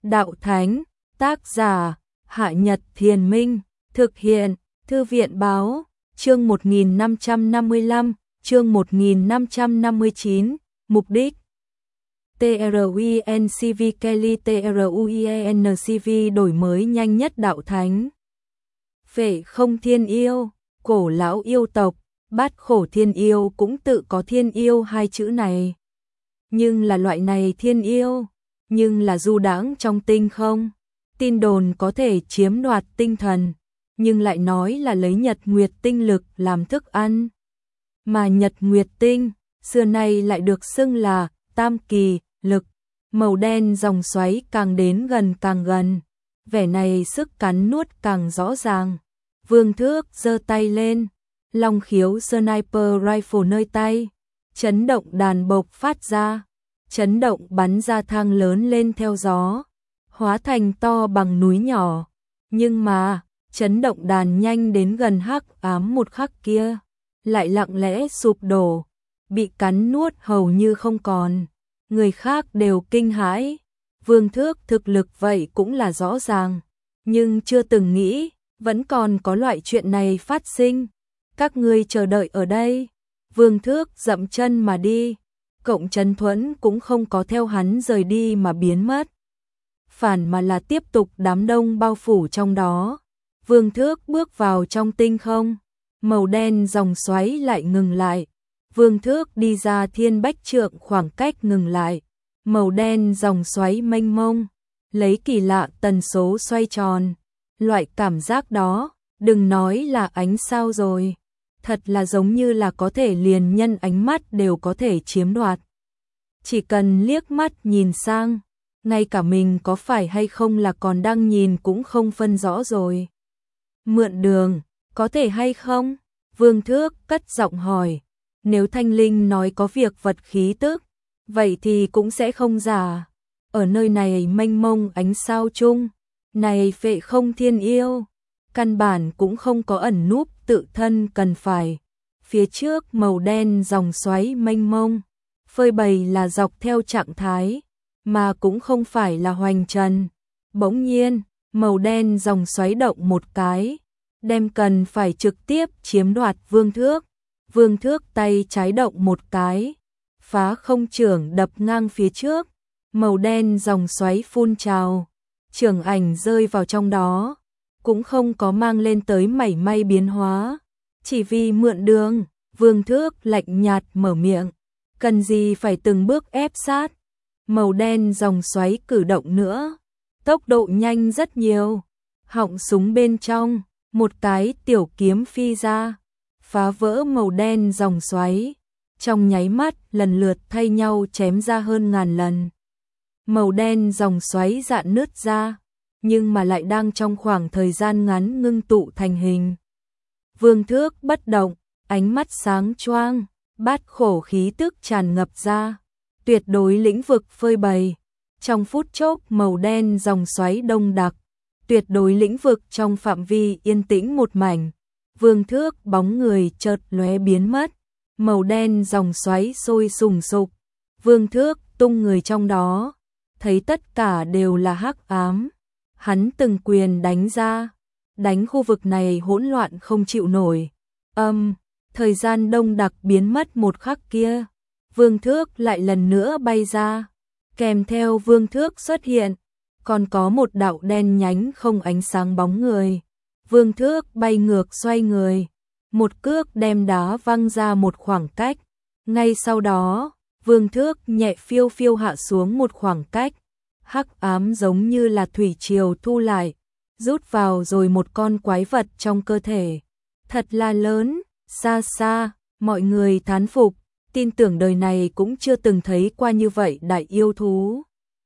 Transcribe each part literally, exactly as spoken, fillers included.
Đạo Thánh, tác giả, Hạ Nhật Thiền Minh, thực hiện, Thư viện Báo, chương một nghìn năm trăm năm mươi lăm, chương một nghìn năm trăm năm mươi chín, mục đích. TRUINCV Kelly TRUIENCV đổi mới nhanh nhất Đạo Thánh. Phệ không thiên yêu, cổ lão yêu tộc, bát khổ thiên yêu cũng tự có thiên yêu hai chữ này. Nhưng là loại này thiên yêu, nhưng là du đãng trong tinh không. Tin đồn có thể chiếm đoạt tinh thần, nhưng lại nói là lấy nhật nguyệt tinh lực làm thức ăn. Mà nhật nguyệt tinh, xưa nay lại được xưng là tam kỳ lực, màu đen dòng xoáy càng đến gần càng gần. Vẻ này sức cắn nuốt càng rõ ràng. Vương Thước giơ tay lên, long khiếu sniper rifle nơi tay, chấn động đàn bộc phát ra, chấn động bắn ra thang lớn lên theo gió, hóa thành to bằng núi nhỏ. Nhưng mà, chấn động đàn nhanh đến gần hắc ám một khắc kia, lại lặng lẽ sụp đổ, bị cắn nuốt hầu như không còn. Người khác đều kinh hãi, Vương Thước thực lực vậy cũng là rõ ràng, nhưng chưa từng nghĩ, vẫn còn có loại chuyện này phát sinh. Các ngươi chờ đợi ở đây. Vương Thước dậm chân mà đi, Cộng Trấn Thuẫn cũng không có theo hắn rời đi mà biến mất, phản mà là tiếp tục đám đông bao phủ trong đó. Vương Thước bước vào trong tinh không, màu đen dòng xoáy lại ngừng lại. Vương Thước đi ra thiên bách trượng khoảng cách ngừng lại, màu đen dòng xoáy mênh mông, lấy kỳ lạ tần số xoay tròn. Loại cảm giác đó, đừng nói là ánh sao rồi, thật là giống như là có thể liền nhân ánh mắt đều có thể chiếm đoạt. Chỉ cần liếc mắt nhìn sang, ngay cả mình có phải hay không là còn đang nhìn cũng không phân rõ rồi. Mượn đường, có thể hay không? Vương Thước cất giọng hỏi. Nếu Thanh Linh nói có việc vật khí tức, vậy thì cũng sẽ không giả. Ở nơi này mênh mông ánh sao chung, này phệ không thiên yêu, căn bản cũng không có ẩn núp tự thân cần phải. Phía trước màu đen dòng xoáy mênh mông, phơi bày là dọc theo trạng thái, mà cũng không phải là hoành trần. Bỗng nhiên, màu đen dòng xoáy động một cái, đem cần phải trực tiếp chiếm đoạt Vương Thước. Vương Thước tay trái động một cái, phá không chưởng đập ngang phía trước, màu đen dòng xoáy phun trào, chưởng ảnh rơi vào trong đó, cũng không có mang lên tới mảy may biến hóa, chỉ vì mượn đường. Vương Thước lạnh nhạt mở miệng, cần gì phải từng bước ép sát. Màu đen dòng xoáy cử động nữa, tốc độ nhanh rất nhiều, họng súng bên trong, một cái tiểu kiếm phi ra, phá vỡ màu đen dòng xoáy, trong nháy mắt lần lượt thay nhau chém ra hơn ngàn lần. Màu đen dòng xoáy dạn nứt ra, nhưng mà lại đang trong khoảng thời gian ngắn ngưng tụ thành hình. Vương Thước bất động, ánh mắt sáng choang, bát khổ khí tức tràn ngập ra, tuyệt đối lĩnh vực phơi bày. Trong phút chốc màu đen dòng xoáy đông đặc, tuyệt đối lĩnh vực trong phạm vi yên tĩnh một mảnh. Vương Thước bóng người chợt lóe biến mất, màu đen dòng xoáy sôi sùng sục. Vương Thước tung người trong đó, thấy tất cả đều là hắc ám. Hắn từng quyền đánh ra, đánh khu vực này hỗn loạn không chịu nổi. Âm, thời gian đông đặc biến mất một khắc kia, Vương Thước lại lần nữa bay ra. Kèm theo Vương Thước xuất hiện, còn có một đạo đen nhánh không ánh sáng bóng người. Vương Thước bay ngược xoay người, một cước đem đá văng ra một khoảng cách. Ngay sau đó, Vương Thước nhẹ phiêu phiêu hạ xuống một khoảng cách. Hắc ám giống như là thủy triều thu lại, rút vào rồi một con quái vật trong cơ thể. Thật là lớn, xa xa, mọi người thán phục, tin tưởng đời này cũng chưa từng thấy qua như vậy đại yêu thú.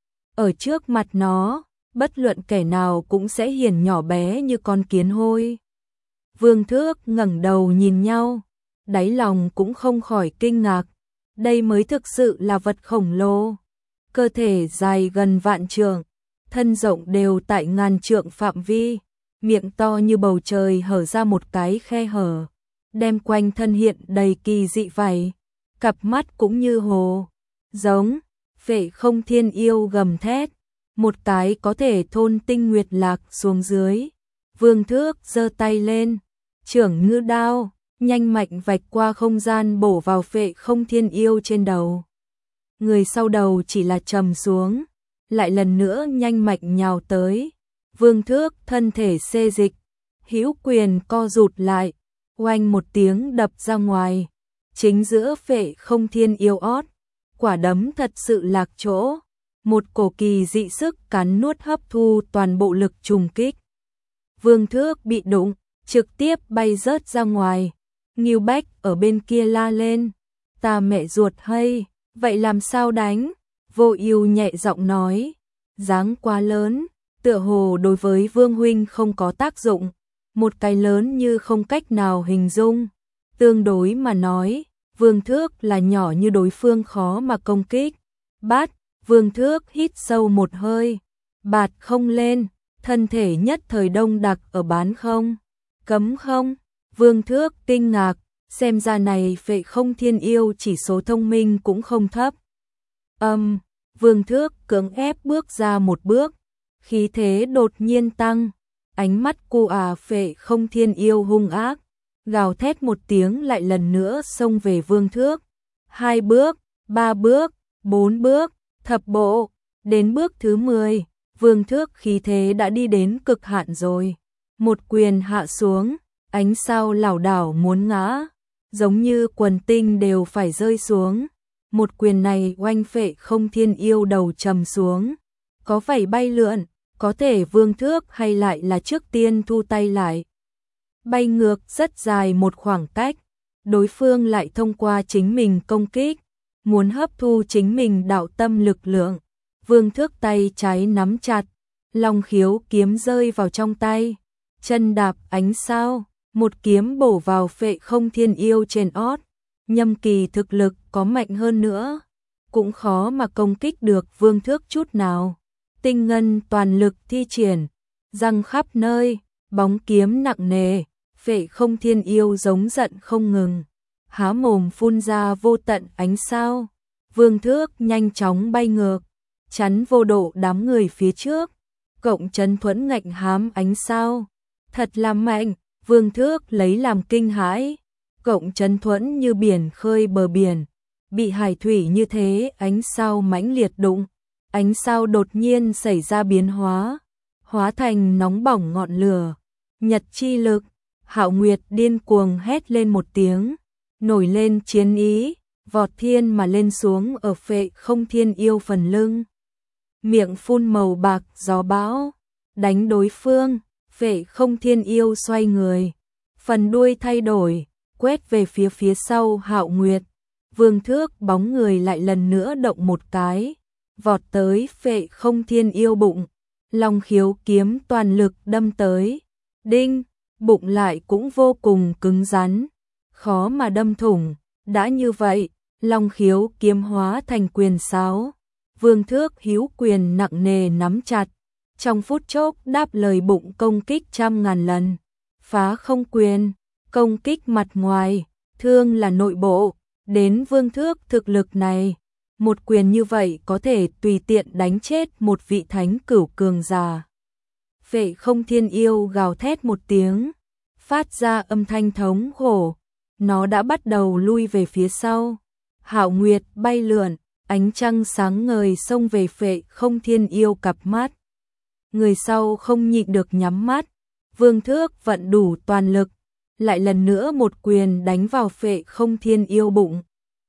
Ở trước mặt nó, bất luận kẻ nào cũng sẽ hiển nhỏ bé như con kiến hôi. Vương Thước ngẩng đầu nhìn nhau, đáy lòng cũng không khỏi kinh ngạc. Đây mới thực sự là vật khổng lồ. Cơ thể dài gần vạn trượng, thân rộng đều tại ngàn trượng phạm vi, miệng to như bầu trời hở ra một cái khe hở, đem quanh thân hiện đầy kỳ dị vảy, cặp mắt cũng như hồ giống. Phệ không thiên yêu gầm thét, một cái có thể thôn tinh nguyệt lạc xuống dưới. Vương Thước giơ tay lên, trưởng ngư đao, nhanh mạnh vạch qua không gian bổ vào Phệ Không Thiên Yêu trên đầu. Người sau đầu chỉ là trầm xuống, lại lần nữa nhanh mạnh nhào tới. Vương Thước thân thể xê dịch, hữu quyền co rụt lại, oanh một tiếng đập ra ngoài, chính giữa Phệ Không Thiên Yêu ót. Quả đấm thật sự lạc chỗ, một cổ kỳ dị sức cắn nuốt hấp thu toàn bộ lực trùng kích. Vương Thước bị đụng, trực tiếp bay rớt ra ngoài. Ngưu Bách ở bên kia la lên, ta mẹ ruột hay, vậy làm sao đánh? Vô Ưu nhẹ giọng nói, dáng quá lớn, tựa hồ đối với Vương huynh không có tác dụng, một cái lớn như không cách nào hình dung. Tương đối mà nói, Vương Thước là nhỏ như đối phương khó mà công kích. Bát, Vương Thước hít sâu một hơi, bạt không lên, thân thể nhất thời đông đặc ở bán không. Cấm không? Vương Thước kinh ngạc, xem ra này Phệ Không Thiên Yêu chỉ số thông minh cũng không thấp. Âm, um, Vương Thước cưỡng ép bước ra một bước, khí thế đột nhiên tăng, ánh mắt cô à Phệ Không Thiên Yêu hung ác, gào thét một tiếng lại lần nữa xông về Vương Thước. Hai bước, ba bước, bốn bước, thập bộ, đến bước thứ mười, Vương Thước khí thế đã đi đến cực hạn rồi. Một quyền hạ xuống, ánh sao lảo đảo muốn ngã, giống như quần tinh đều phải rơi xuống. Một quyền này oanh Phệ Không Thiên Yêu đầu trầm xuống, có vảy bay lượn, có thể Vương Thước hay lại là trước tiên thu tay lại. Bay ngược rất dài một khoảng cách, đối phương lại thông qua chính mình công kích, muốn hấp thu chính mình đạo tâm lực lượng. Vương Thước tay trái nắm chặt, Long Khiếu kiếm rơi vào trong tay, chân đạp ánh sao, một kiếm bổ vào Phệ Không Thiên Yêu trên ót. Nhâm Kỳ thực lực có mạnh hơn nữa, cũng khó mà công kích được Vương Thước chút nào. Tinh ngân toàn lực thi triển, răng khắp nơi, bóng kiếm nặng nề, Phệ Không Thiên Yêu giống giận không ngừng, há mồm phun ra vô tận ánh sao. Vương Thước nhanh chóng bay ngược, chắn vô độ đám người phía trước, cộng chấn thuẫn ngạnh hám ánh sao. Thật là mạnh, Vương Thước lấy làm kinh hãi. Cộng chấn thuẫn như biển khơi bờ biển, bị hải thủy như thế ánh sao mãnh liệt đụng, ánh sao đột nhiên xảy ra biến hóa, hóa thành nóng bỏng ngọn lửa, nhật chi lực. Hạo Nguyệt điên cuồng hét lên một tiếng, nổi lên chiến ý, vọt thiên mà lên xuống ở Phệ Không Thiên Yêu phần lưng. Miệng phun màu bạc gió bão, đánh đối phương. Phệ Không Thiên Yêu xoay người, phần đuôi thay đổi, quét về phía phía sau Hạo Nguyệt. Vương Thước bóng người lại lần nữa động một cái, vọt tới Phệ Không Thiên Yêu bụng, Long Khiếu kiếm toàn lực đâm tới. Đinh, bụng lại cũng vô cùng cứng rắn, khó mà đâm thủng. Đã như vậy, Long Khiếu kiếm hóa thành quyền sáo. Vương Thước hữu quyền nặng nề nắm chặt, trong phút chốc đáp lời bụng công kích trăm ngàn lần. Phá không quyền, công kích mặt ngoài, thương là nội bộ. Đến Vương Thước thực lực này, một quyền như vậy có thể tùy tiện đánh chết một vị thánh cửu cường giả. Phệ Không Thiên Yêu gào thét một tiếng, phát ra âm thanh thống khổ, nó đã bắt đầu lui về phía sau. Hạo Nguyệt bay lượn, ánh trăng sáng ngời xông về Phệ Không Thiên Yêu cặp mắt. Người sau không nhịn được nhắm mắt, Vương Thước vận đủ toàn lực, lại lần nữa một quyền đánh vào Phệ Không Thiên Yêu bụng.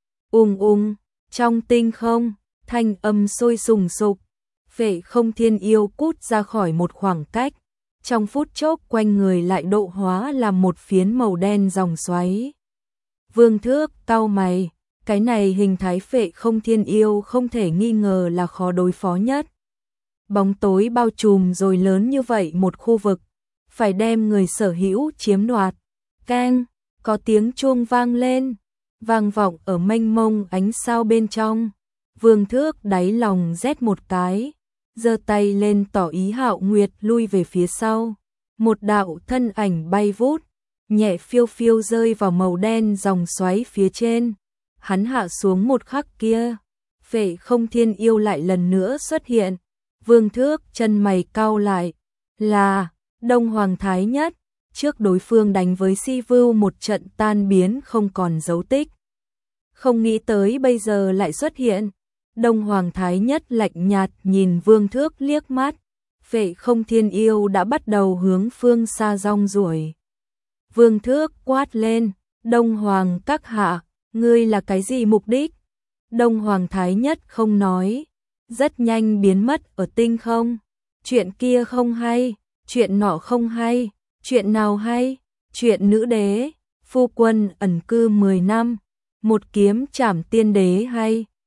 Ung ung, trong tinh không, thanh âm sôi sùng sục, Phệ Không Thiên Yêu cút ra khỏi một khoảng cách, trong phút chốc quanh người lại độ hóa làm một phiến màu đen dòng xoáy. Vương Thước cau mày, cái này hình thái Phệ Không Thiên Yêu không thể nghi ngờ là khó đối phó nhất. Bóng tối bao trùm rồi lớn như vậy một khu vực, phải đem người sở hữu chiếm đoạt. Keng, có tiếng chuông vang lên, vang vọng ở mênh mông ánh sao bên trong. Vương Thước đáy lòng rét một cái, giơ tay lên tỏ ý Hạo Nguyệt lui về phía sau. Một đạo thân ảnh bay vút, nhẹ phiêu phiêu rơi vào màu đen dòng xoáy phía trên. Hắn hạ xuống một khắc kia, Phệ Không Thiên Yêu lại lần nữa xuất hiện. Vương Thước chân mày cau lại, là Đông Hoàng Thái Nhất, trước đối phương đánh với Si Vưu một trận tan biến không còn dấu tích. Không nghĩ tới bây giờ lại xuất hiện. Đông Hoàng Thái Nhất lạnh nhạt nhìn Vương Thước liếc mắt, Phệ Không Thiên Yêu đã bắt đầu hướng phương xa rong ruổi. Vương Thước quát lên, Đông Hoàng các hạ, ngươi là cái gì mục đích? Đông Hoàng Thái Nhất không nói, rất nhanh biến mất ở tinh không. Chuyện kia không hay, chuyện nọ không hay, chuyện nào hay? Chuyện nữ đế, phu quân ẩn cư mười năm, một kiếm trảm tiên đế hay?